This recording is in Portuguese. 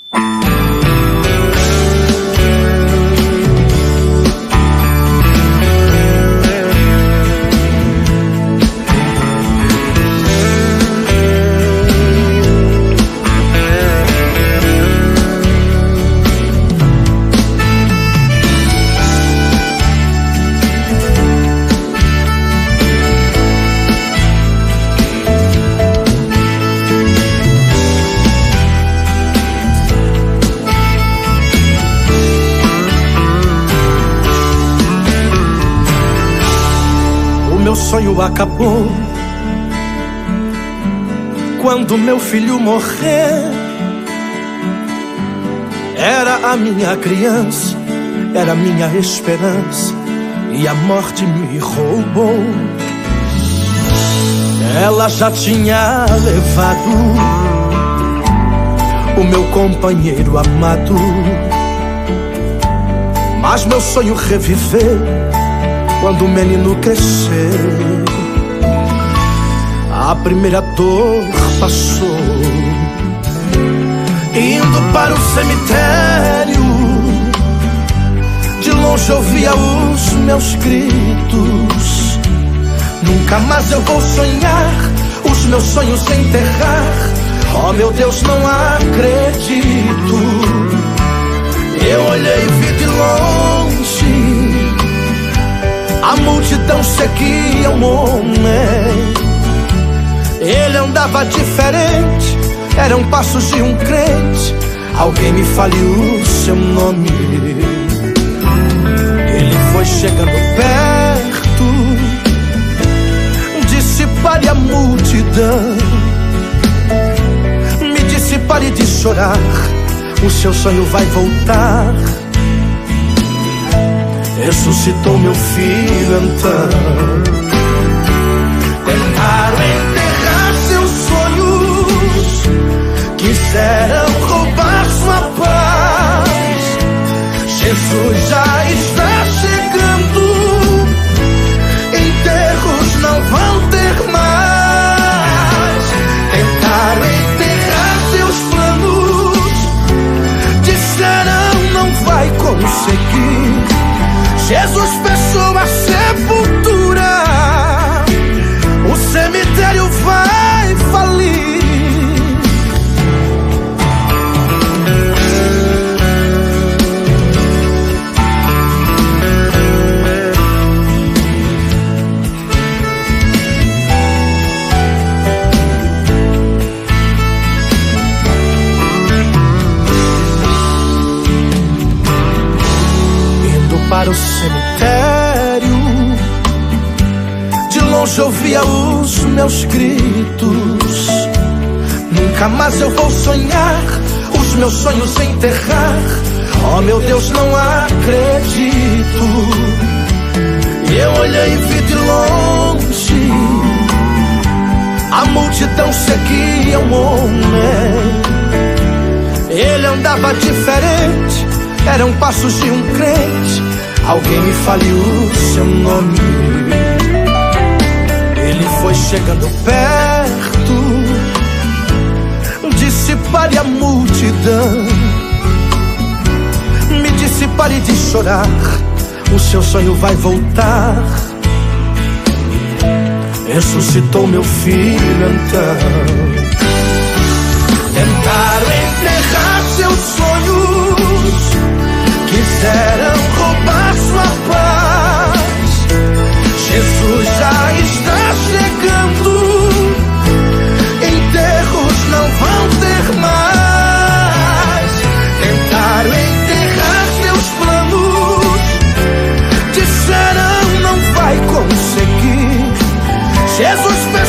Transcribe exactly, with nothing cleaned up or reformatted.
Meu sonho acabou quando meu filho morrer. Era a minha criança, era a minha esperança, e a morte me roubou. Ela já tinha levado o meu companheiro amado, mas meu sonho reviveu quando o menino cresceu. A primeira dor passou, indo para o cemitério. De longe ouvia os meus gritos. Nunca mais eu vou sonhar os meus sonhos enterrar. Oh meu Deus, não acredito. Eu olhei e vi de longe a multidão seguia um homem. Ele andava diferente, eram passos de um crente. Alguém me fale o seu nome. Ele foi chegando perto, disse pare a multidão. Me disse pare de chorar, o seu sonho vai voltar. Ressuscitou meu filho então. Tentaram enterrar seus sonhos, quiseram roubar sua paz. Jesus já está chegando, enterros não vão ter mais. Tentaram enterrar seus planos, disseram não vai conseguir. Jesus fechou a sepultura, o cemitério vai falir. Indo para o cemitério, de longe ouvia os meus gritos. Nunca mais eu vou sonhar os meus sonhos enterrar. Oh meu Deus, não acredito. Eu olhei e vi de longe a multidão seguia um homem. Ele andava diferente, eram passos de um crente. Alguém me fale o seu nome. Ele foi chegando perto, disse pare a multidão. Me disse pare de chorar, o seu sonho vai voltar. Ressuscitou meu filho então. Tentaram enterrar seus sonhos, quiseram roubar sua paz. Jesus já está chegando, enterros não vão ter mais. Tentaram enterrar seus planos, disseram não vai conseguir. Jesus fez